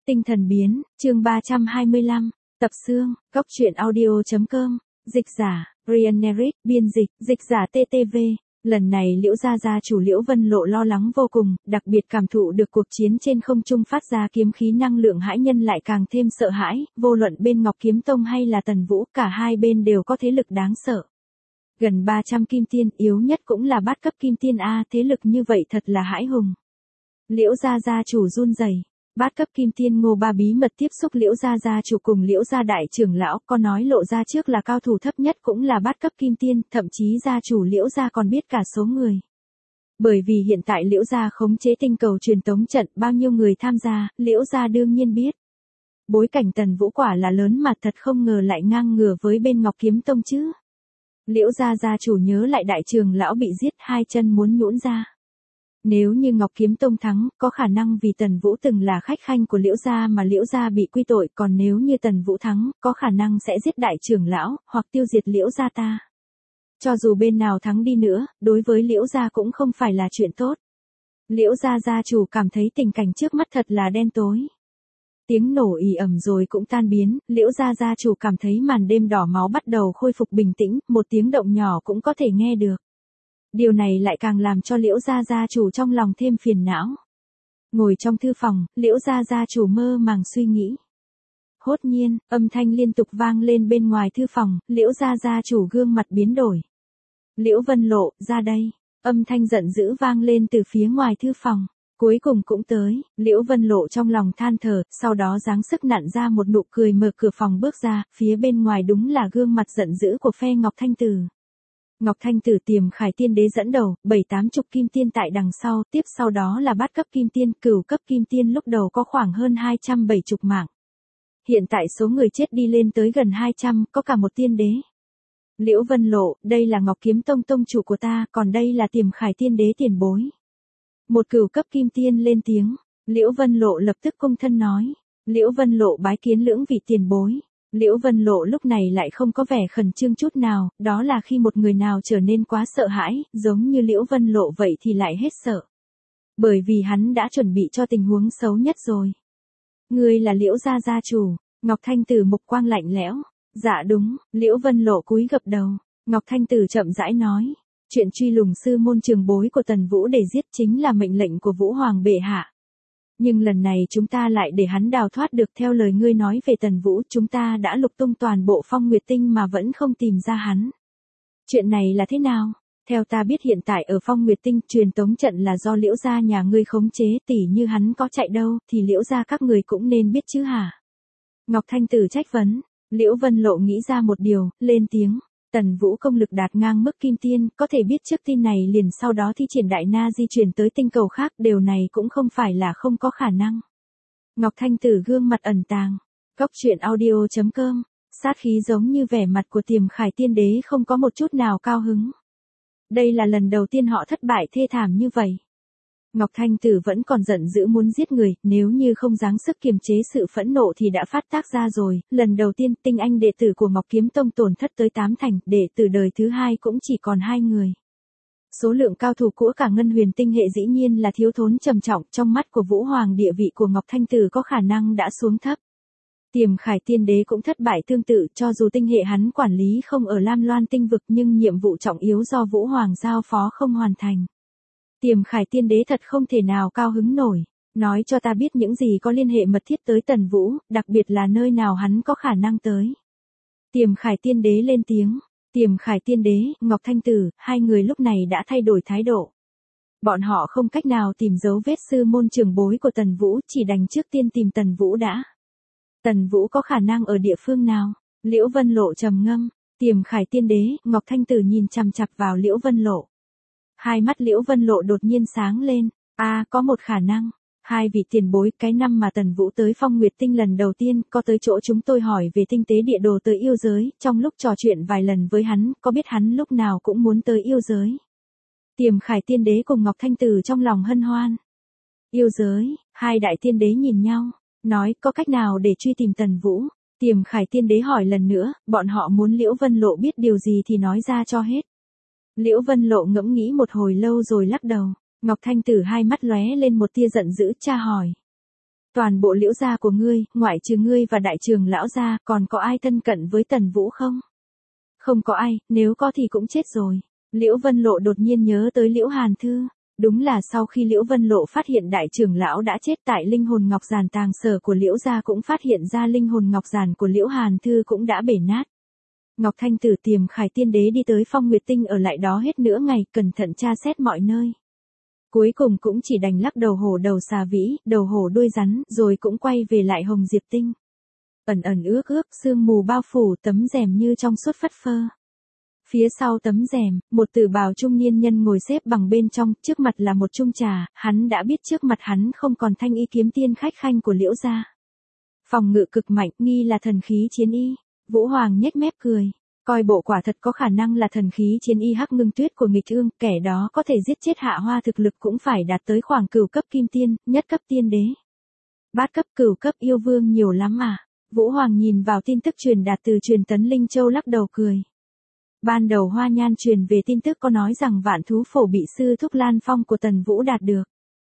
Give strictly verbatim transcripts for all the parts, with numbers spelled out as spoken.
Tinh thần biến, chương ba trăm hai mươi lăm, tập xương, góc truyện audio.com, dịch giả, Brian Eric, biên dịch, dịch giả tê tê vê. Lần này Liễu gia gia chủ Liễu Vân Lộ lo lắng vô cùng, đặc biệt cảm thụ được cuộc chiến trên không trung phát ra kiếm khí năng lượng hãi nhân lại càng thêm sợ hãi, vô luận bên Ngọc Kiếm Tông hay là Tần Vũ, cả hai bên đều có thế lực đáng sợ. Gần ba trăm kim tiên, yếu nhất cũng là bát cấp kim tiên a, thế lực như vậy thật là hãi hùng. Liễu gia gia chủ run rẩy. Bát cấp kim tiên Ngô Ba bí mật tiếp xúc Liễu gia gia chủ cùng Liễu gia đại trưởng lão, có nói Lộ gia trước là cao thủ thấp nhất cũng là bát cấp kim tiên, thậm chí gia chủ Liễu gia còn biết cả số người. Bởi vì hiện tại Liễu gia khống chế tinh cầu truyền tống trận, bao nhiêu người tham gia, Liễu gia đương nhiên biết. Bối cảnh Tần Vũ quả là lớn mà thật không ngờ lại ngang ngửa với bên Ngọc Kiếm Tông chứ. Liễu gia gia chủ nhớ lại đại trưởng lão bị giết, hai chân muốn nhũn ra. Nếu như Ngọc Kiếm Tông thắng, có khả năng vì Tần Vũ từng là khách khanh của Liễu gia mà Liễu gia bị quy tội, còn nếu như Tần Vũ thắng, có khả năng sẽ giết đại trưởng lão, hoặc tiêu diệt Liễu gia ta. Cho dù bên nào thắng đi nữa, đối với Liễu gia cũng không phải là chuyện tốt. Liễu gia gia chủ cảm thấy tình cảnh trước mắt thật là đen tối. Tiếng nổ ì ầm rồi cũng tan biến, Liễu gia gia chủ cảm thấy màn đêm đỏ máu bắt đầu khôi phục bình tĩnh, một tiếng động nhỏ cũng có thể nghe được. Điều này lại càng làm cho Liễu gia gia chủ trong lòng thêm phiền não. Ngồi trong thư phòng, Liễu gia gia chủ mơ màng suy nghĩ. Hốt nhiên, âm thanh liên tục vang lên bên ngoài thư phòng, Liễu gia gia chủ gương mặt biến đổi. Liễu Vân Lộ, ra đây. Âm thanh giận dữ vang lên từ phía ngoài thư phòng. Cuối cùng cũng tới, Liễu Vân Lộ trong lòng than thở, sau đó giáng sức nặn ra một nụ cười mở cửa phòng bước ra, phía bên ngoài đúng là gương mặt giận dữ của phe Ngọc Thanh Tử. Ngọc Thanh Tử Tiềm Khải Tiên Đế dẫn đầu, bảy tám chục kim tiên tại đằng sau, tiếp sau đó là bát cấp kim tiên, cửu cấp kim tiên lúc đầu có khoảng hơn hai trăm bảy mươi mạng. Hiện tại số người chết đi lên tới gần hai trăm, có cả một tiên đế. Liễu Vân Lộ, đây là Ngọc Kiếm Tông tông chủ của ta, còn đây là Tiềm Khải Tiên Đế tiền bối. Một cửu cấp kim tiên lên tiếng, Liễu Vân Lộ lập tức cung thân nói, Liễu Vân Lộ bái kiến lưỡng vị tiền bối. Liễu Vân Lộ lúc này lại không có vẻ khẩn trương chút nào, đó là khi một người nào trở nên quá sợ hãi, giống như Liễu Vân Lộ vậy thì lại hết sợ. Bởi vì hắn đã chuẩn bị cho tình huống xấu nhất rồi. Ngươi là Liễu gia gia chủ, Ngọc Thanh Tử mục quang lạnh lẽo. Dạ đúng, Liễu Vân Lộ cúi gập đầu, Ngọc Thanh Tử chậm rãi nói, chuyện truy lùng sư môn trường bối của Tần Vũ để giết chính là mệnh lệnh của Vũ Hoàng bệ hạ. Nhưng lần này chúng ta lại để hắn đào thoát được, theo lời ngươi nói về Tần Vũ, chúng ta đã lục tung toàn bộ Phong Nguyệt Tinh mà vẫn không tìm ra hắn. Chuyện này là thế nào? Theo ta biết hiện tại ở Phong Nguyệt Tinh, truyền tống trận là do Liễu gia nhà ngươi khống chế, tỉ như hắn có chạy đâu, thì Liễu gia các người cũng nên biết chứ hả? Ngọc Thanh Tử trách vấn, Liễu Vân Lộ nghĩ ra một điều, lên tiếng. Tần Vũ công lực đạt ngang mức kim tiên, có thể biết trước tin này liền sau đó thi triển đại na di chuyển tới tinh cầu khác, điều này cũng không phải là không có khả năng. Ngọc Thanh Tử gương mặt ẩn tàng. Góc truyện audio.com, sát khí giống như vẻ mặt của Tiềm Khải Tiên Đế không có một chút nào cao hứng. Đây là lần đầu tiên họ thất bại thê thảm như vậy. Ngọc Thanh Tử vẫn còn giận dữ muốn giết người, nếu như không giáng sức kiềm chế sự phẫn nộ thì đã phát tác ra rồi, lần đầu tiên tinh anh đệ tử của Ngọc Kiếm Tông tổn thất tới tám thành, đệ tử đời thứ hai cũng chỉ còn hai người. Số lượng cao thủ của cả Ngân Huyền Tinh hệ dĩ nhiên là thiếu thốn trầm trọng, trong mắt của Vũ Hoàng địa vị của Ngọc Thanh Tử có khả năng đã xuống thấp. Tiềm Khải Tiên Đế cũng thất bại tương tự, cho dù tinh hệ hắn quản lý không ở Lam Loan tinh vực nhưng nhiệm vụ trọng yếu do Vũ Hoàng giao phó không hoàn thành. Tiềm Khải Tiên Đế thật không thể nào cao hứng nổi, nói cho ta biết những gì có liên hệ mật thiết tới Tần Vũ, đặc biệt là nơi nào hắn có khả năng tới. Tiềm Khải Tiên Đế lên tiếng, Tiềm Khải Tiên Đế, Ngọc Thanh Tử, hai người lúc này đã thay đổi thái độ. Bọn họ không cách nào tìm dấu vết sư môn trường bối của Tần Vũ, chỉ đành trước tiên tìm Tần Vũ đã. Tần Vũ có khả năng ở địa phương nào? Liễu Vân Lộ trầm ngâm, Tiềm Khải Tiên Đế, Ngọc Thanh Tử nhìn chằm chằm vào Liễu Vân Lộ. Hai mắt Liễu Vân Lộ đột nhiên sáng lên, a à, có một khả năng, hai vị tiền bối, cái năm mà Tần Vũ tới Phong Nguyệt Tinh lần đầu tiên, có tới chỗ chúng tôi hỏi về tinh tế địa đồ tới yêu giới, trong lúc trò chuyện vài lần với hắn, có biết hắn lúc nào cũng muốn tới yêu giới. Tiềm Khải Tiên Đế cùng Ngọc Thanh Tử trong lòng hân hoan. Yêu giới, hai đại tiên đế nhìn nhau, nói có cách nào để truy tìm Tần Vũ. Tiềm Khải Tiên Đế hỏi lần nữa, bọn họ muốn Liễu Vân Lộ biết điều gì thì nói ra cho hết. Liễu Vân Lộ ngẫm nghĩ một hồi lâu rồi lắc đầu, Ngọc Thanh Tử hai mắt lóe lên một tia giận dữ, tra hỏi. Toàn bộ Liễu gia của ngươi, ngoại trừ ngươi và đại trưởng lão gia, còn có ai thân cận với Tần Vũ không? Không có ai, nếu có thì cũng chết rồi. Liễu Vân Lộ đột nhiên nhớ tới Liễu Hàn Thư. Đúng là sau khi Liễu Vân Lộ phát hiện đại trưởng lão đã chết tại linh hồn ngọc giản tàng sở của Liễu gia cũng phát hiện ra linh hồn ngọc giản của Liễu Hàn Thư cũng đã bể nát. Ngọc Thanh Tử Tiềm Khải Tiên Đế đi tới Phong Nguyệt Tinh ở lại đó hết nửa ngày, cẩn thận tra xét mọi nơi. Cuối cùng cũng chỉ đành lắc đầu hổ đầu xà vĩ, đầu hổ đuôi rắn, rồi cũng quay về lại Hồng Diệp Tinh. Ẩn ẩn ước ước, sương mù bao phủ, tấm rèm như trong suốt phất phơ. Phía sau tấm rèm, một tử bào trung niên nhân ngồi xếp bằng bên trong, trước mặt là một chung trà, hắn đã biết trước mặt hắn không còn thanh y kiếm tiên khách khanh của Liễu gia. Phòng ngự cực mạnh, nghi là thần khí chiến y. Vũ Hoàng nhếch mép cười, coi bộ quả thật có khả năng là thần khí chiến y Hắc Ngưng Tuyết của nghịch ương, kẻ đó có thể giết chết Hạ Hoa thực lực cũng phải đạt tới khoảng cửu cấp kim tiên, nhất cấp tiên đế. Bát cấp cửu cấp yêu vương nhiều lắm mà. Vũ Hoàng nhìn vào tin tức truyền đạt từ truyền tấn Linh Châu lắc đầu cười. Ban đầu Hoa Nhan truyền về tin tức có nói rằng vạn thú phổ bị sư thúc Lan Phong của Tần Vũ đạt được.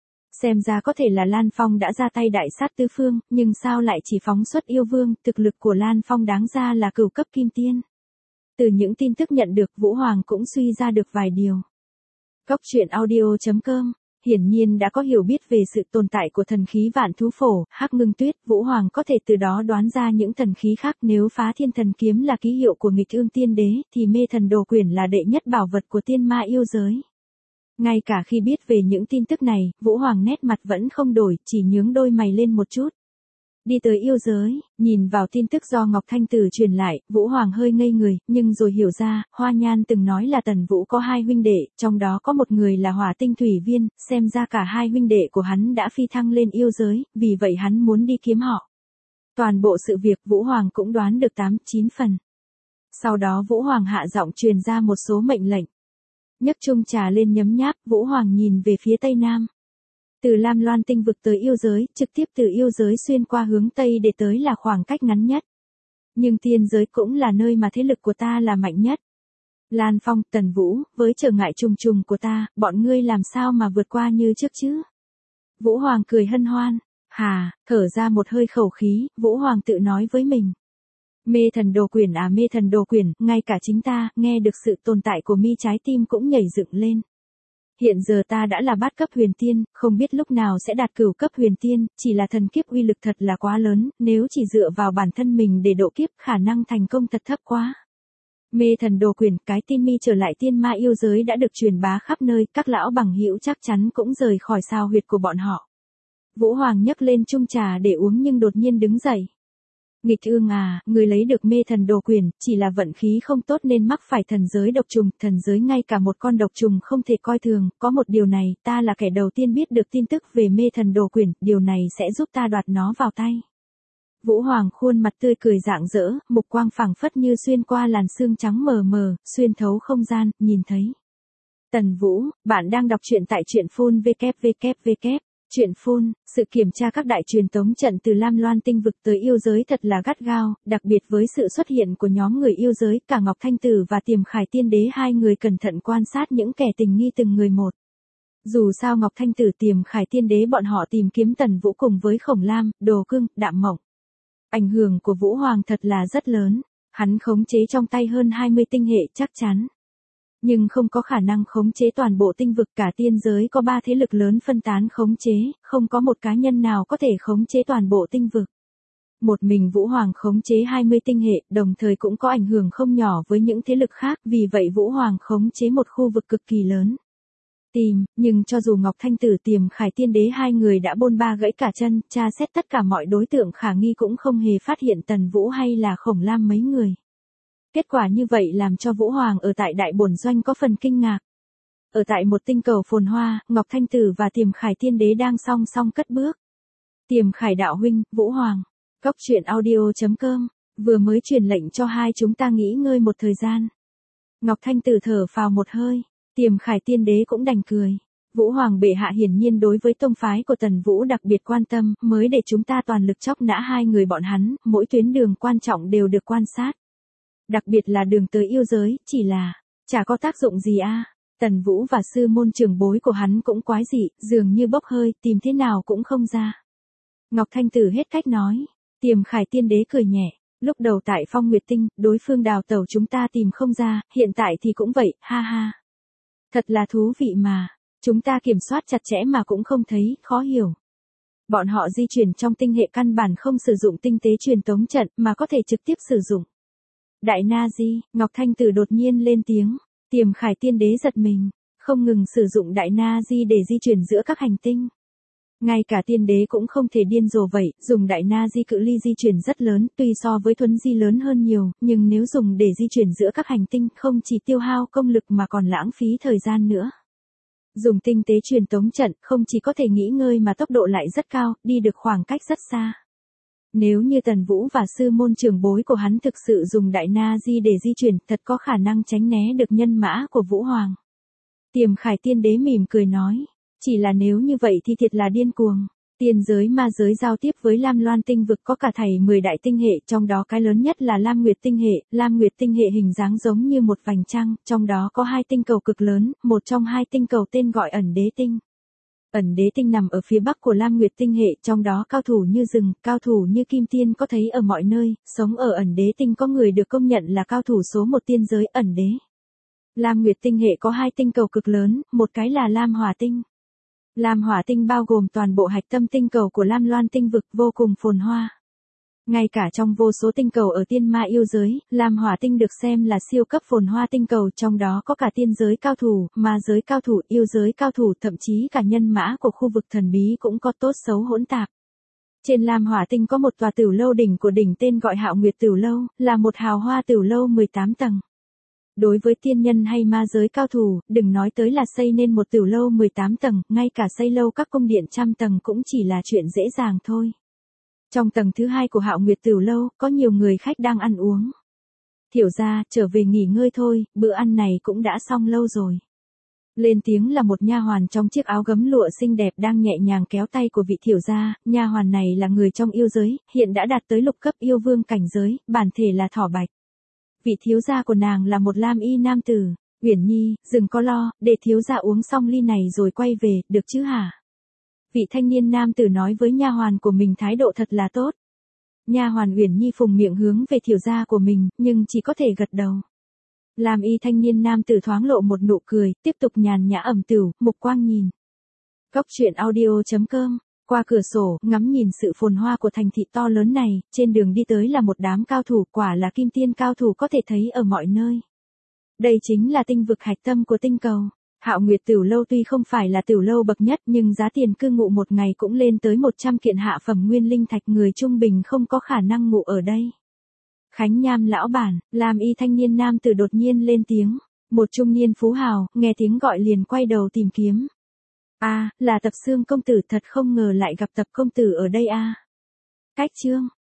Xem ra có thể là Lan Phong đã ra tay đại sát tứ phương, nhưng sao lại chỉ phóng xuất yêu vương, thực lực của Lan Phong đáng ra là cửu cấp kim tiên. Từ những tin tức nhận được Vũ Hoàng cũng suy ra được vài điều. Cốc truyện audio chấm com hiển nhiên đã có hiểu biết về sự tồn tại của thần khí vạn thú phổ, Hắc Ngưng Tuyết, Vũ Hoàng có thể từ đó đoán ra những thần khí khác. Nếu Phá Thiên Thần Kiếm là ký hiệu của nghịch ương tiên đế, thì Mê Thần Đồ Quyển là đệ nhất bảo vật của tiên ma yêu giới. Ngay cả khi biết về những tin tức này, Vũ Hoàng nét mặt vẫn không đổi, chỉ nhướng đôi mày lên một chút. Đi tới yêu giới, nhìn vào tin tức do Ngọc Thanh Tử truyền lại, Vũ Hoàng hơi ngây người, nhưng rồi hiểu ra, Hoa Nhan từng nói là Tần Vũ có hai huynh đệ, trong đó có một người là Hỏa Tinh Thủy Viên, xem ra cả hai huynh đệ của hắn đã phi thăng lên yêu giới, vì vậy hắn muốn đi kiếm họ. Toàn bộ sự việc Vũ Hoàng cũng đoán được tám, chín phần. Sau đó Vũ Hoàng hạ giọng truyền ra một số mệnh lệnh. Nhấc chung trà lên nhấm nháp, Vũ Hoàng nhìn về phía tây nam. Từ Lam Loan tinh vực tới yêu giới, trực tiếp từ yêu giới xuyên qua hướng tây để tới là khoảng cách ngắn nhất. Nhưng tiên giới cũng là nơi mà thế lực của ta là mạnh nhất. Lan Phong, Tần Vũ, với trở ngại trùng trùng của ta, bọn ngươi làm sao mà vượt qua như trước chứ? Vũ Hoàng cười hân hoan. Hà, thở ra một hơi khẩu khí, Vũ Hoàng tự nói với mình. Mê Thần Đồ Quyển à Mê Thần Đồ Quyển, ngay cả chính ta, nghe được sự tồn tại của mi trái tim cũng nhảy dựng lên. Hiện giờ ta đã là bát cấp huyền tiên, không biết lúc nào sẽ đạt cửu cấp huyền tiên, chỉ là thần kiếp uy lực thật là quá lớn, nếu chỉ dựa vào bản thân mình để độ kiếp khả năng thành công thật thấp quá. Mê Thần Đồ Quyển, cái tin mi trở lại tiên ma yêu giới đã được truyền bá khắp nơi, các lão bằng hữu chắc chắn cũng rời khỏi sao huyệt của bọn họ. Vũ Hoàng nhấc lên chung trà để uống nhưng đột nhiên đứng dậy. Nghịch ương à, người lấy được Mê Thần Đồ Quyển, chỉ là vận khí không tốt nên mắc phải thần giới độc trùng, thần giới ngay cả một con độc trùng không thể coi thường, có một điều này, ta là kẻ đầu tiên biết được tin tức về Mê Thần Đồ Quyển, điều này sẽ giúp ta đoạt nó vào tay. Vũ Hoàng khuôn mặt tươi cười rạng rỡ, mục quang phảng phất như xuyên qua làn sương trắng mờ mờ, xuyên thấu không gian, nhìn thấy. Tần Vũ, bạn đang đọc truyện tại truyện phun www. Truyện phun, sự kiểm tra các đại truyền tống trận từ Lam Loan tinh vực tới yêu giới thật là gắt gao, đặc biệt với sự xuất hiện của nhóm người yêu giới, cả Ngọc Thanh Tử và Tiềm Khải Tiên Đế hai người cẩn thận quan sát những kẻ tình nghi từng người một. Dù sao Ngọc Thanh Tử Tiềm Khải Tiên Đế bọn họ tìm kiếm Tần Vũ cùng với Khổng Lam, Đồ Cương, Đạm Mộng. Ảnh hưởng của Vũ Hoàng thật là rất lớn, hắn khống chế trong tay hơn hai mươi tinh hệ chắc chắn. Nhưng không có khả năng khống chế toàn bộ tinh vực, cả tiên giới có ba thế lực lớn phân tán khống chế, không có một cá nhân nào có thể khống chế toàn bộ tinh vực. Một mình Vũ Hoàng khống chế hai mươi tinh hệ, đồng thời cũng có ảnh hưởng không nhỏ với những thế lực khác, vì vậy Vũ Hoàng khống chế một khu vực cực kỳ lớn. Tìm, nhưng cho dù Ngọc Thanh Tử Tiềm Khải Tiên Đế hai người đã bôn ba gãy cả chân, tra xét tất cả mọi đối tượng khả nghi cũng không hề phát hiện Tần Vũ hay là Khổng Lam mấy người. Kết quả như vậy làm cho Vũ Hoàng ở tại Đại Bổn Doanh có phần kinh ngạc. Ở tại một tinh cầu phồn hoa, Ngọc Thanh Tử và Tiềm Khải Tiên Đế đang song song cất bước. Tiềm Khải đạo huynh, Vũ Hoàng, cốc truyện audio chấm com, vừa mới truyền lệnh cho hai chúng ta nghỉ ngơi một thời gian. Ngọc Thanh Tử thở phào một hơi, Tiềm Khải Tiên Đế cũng đành cười. Vũ Hoàng bệ hạ hiển nhiên đối với tông phái của Tần Vũ đặc biệt quan tâm, mới để chúng ta toàn lực chóc nã hai người bọn hắn, mỗi tuyến đường quan trọng đều được quan sát. Đặc biệt là đường tới yêu giới, chỉ là, chả có tác dụng gì a. Tần Vũ và sư môn trưởng bối của hắn cũng quái dị, dường như bốc hơi, tìm thế nào cũng không ra. Ngọc Thanh Tử hết cách nói. Tiềm Khải Tiên Đế cười nhẹ. Lúc đầu tại Phong Nguyệt Tinh, đối phương đào tẩu chúng ta tìm không ra, hiện tại thì cũng vậy, ha ha. Thật là thú vị mà. Chúng ta kiểm soát chặt chẽ mà cũng không thấy, khó hiểu. Bọn họ di chuyển trong tinh hệ căn bản không sử dụng tinh tế truyền tống trận mà có thể trực tiếp sử dụng. Đại Na Di, Ngọc Thanh Tử đột nhiên lên tiếng. Tiềm Khải Tiên Đế giật mình, không ngừng sử dụng Đại Na Di để di chuyển giữa các hành tinh. Ngay cả tiên đế cũng không thể điên rồ vậy, dùng Đại Na Di cự ly di chuyển rất lớn, tuy so với thuấn di lớn hơn nhiều, nhưng nếu dùng để di chuyển giữa các hành tinh không chỉ tiêu hao công lực mà còn lãng phí thời gian nữa. Dùng tinh tế truyền tống trận không chỉ có thể nghỉ ngơi mà tốc độ lại rất cao, đi được khoảng cách rất xa. Nếu như Tần Vũ và sư môn trưởng bối của hắn thực sự dùng Đại Na Di để di chuyển, thật có khả năng tránh né được nhân mã của Vũ Hoàng. Tiềm Khải Tiên Đế mỉm cười nói, chỉ là nếu như vậy thì thiệt là điên cuồng. Tiên giới ma giới giao tiếp với Lam Loan tinh vực có cả thảy mười đại tinh hệ, trong đó cái lớn nhất là Lam Nguyệt tinh hệ. Lam Nguyệt tinh hệ hình dáng giống như một vành trăng, trong đó có hai tinh cầu cực lớn, một trong hai tinh cầu tên gọi Ẩn Đế tinh. Ẩn Đế tinh nằm ở phía bắc của Lam Nguyệt tinh hệ, trong đó cao thủ như rừng, cao thủ như kim tiên có thấy ở mọi nơi, sống ở Ẩn Đế tinh có người được công nhận là cao thủ số một tiên giới Ẩn Đế. Lam Nguyệt tinh hệ có hai tinh cầu cực lớn, một cái là Lam Hỏa tinh. Lam Hỏa tinh bao gồm toàn bộ hạch tâm tinh cầu của Lam Loan tinh vực vô cùng phồn hoa. Ngay cả trong vô số tinh cầu ở tiên ma yêu giới, Lam Hỏa tinh được xem là siêu cấp phồn hoa tinh cầu, trong đó có cả tiên giới cao thủ, ma giới cao thủ, yêu giới cao thủ, thậm chí cả nhân mã của khu vực thần bí cũng có tốt xấu hỗn tạp. Trên Lam Hỏa tinh có một tòa tửu lâu đỉnh của đỉnh tên gọi Hạo Nguyệt Tửu Lâu, là một hào hoa tửu lâu mười tám tầng. Đối với tiên nhân hay ma giới cao thủ, đừng nói tới là xây nên một tửu lâu mười tám tầng, ngay cả xây lâu các cung điện trăm tầng cũng chỉ là chuyện dễ dàng thôi. Trong tầng thứ hai của Hạo Nguyệt Tửu Lâu, có nhiều người khách đang ăn uống. Thiểu gia, trở về nghỉ ngơi thôi, bữa ăn này cũng đã xong lâu rồi. Lên tiếng là một nha hoàn trong chiếc áo gấm lụa xinh đẹp đang nhẹ nhàng kéo tay của vị thiểu gia. Nha hoàn này là người trong yêu giới, hiện đã đạt tới lục cấp yêu vương cảnh giới, bản thể là thỏ bạch. Vị thiếu gia của nàng là một lam y nam tử. Uyển Nhi, đừng có lo, để thiếu gia uống xong ly này rồi quay về, được chứ hả? Vị thanh niên nam tử nói với nha hoàn của mình thái độ thật là tốt. Nha hoàn Uyển Nhi phùng miệng hướng về thiểu gia của mình, nhưng chỉ có thể gật đầu. Lam y thanh niên nam tử thoáng lộ một nụ cười, tiếp tục nhàn nhã ẩm tửu, mục quang nhìn. Cốc truyện audio chấm com. Qua cửa sổ, ngắm nhìn sự phồn hoa của thành thị to lớn này, trên đường đi tới là một đám cao thủ, quả là kim tiên cao thủ có thể thấy ở mọi nơi. Đây chính là tinh vực hạch tâm của tinh cầu. Hạo Nguyệt Tửu Lâu tuy không phải là tửu lâu bậc nhất nhưng giá tiền cư ngụ một ngày cũng lên tới một trăm kiện hạ phẩm nguyên linh thạch, người trung bình không có khả năng ngụ ở đây. Khánh Nham lão bản, Lam y thanh niên nam tử đột nhiên lên tiếng. Một trung niên phú hào, nghe tiếng gọi liền quay đầu tìm kiếm. A, à, là Tập Xương công tử, thật không ngờ lại gặp Tập công tử ở đây a. À. Cách chương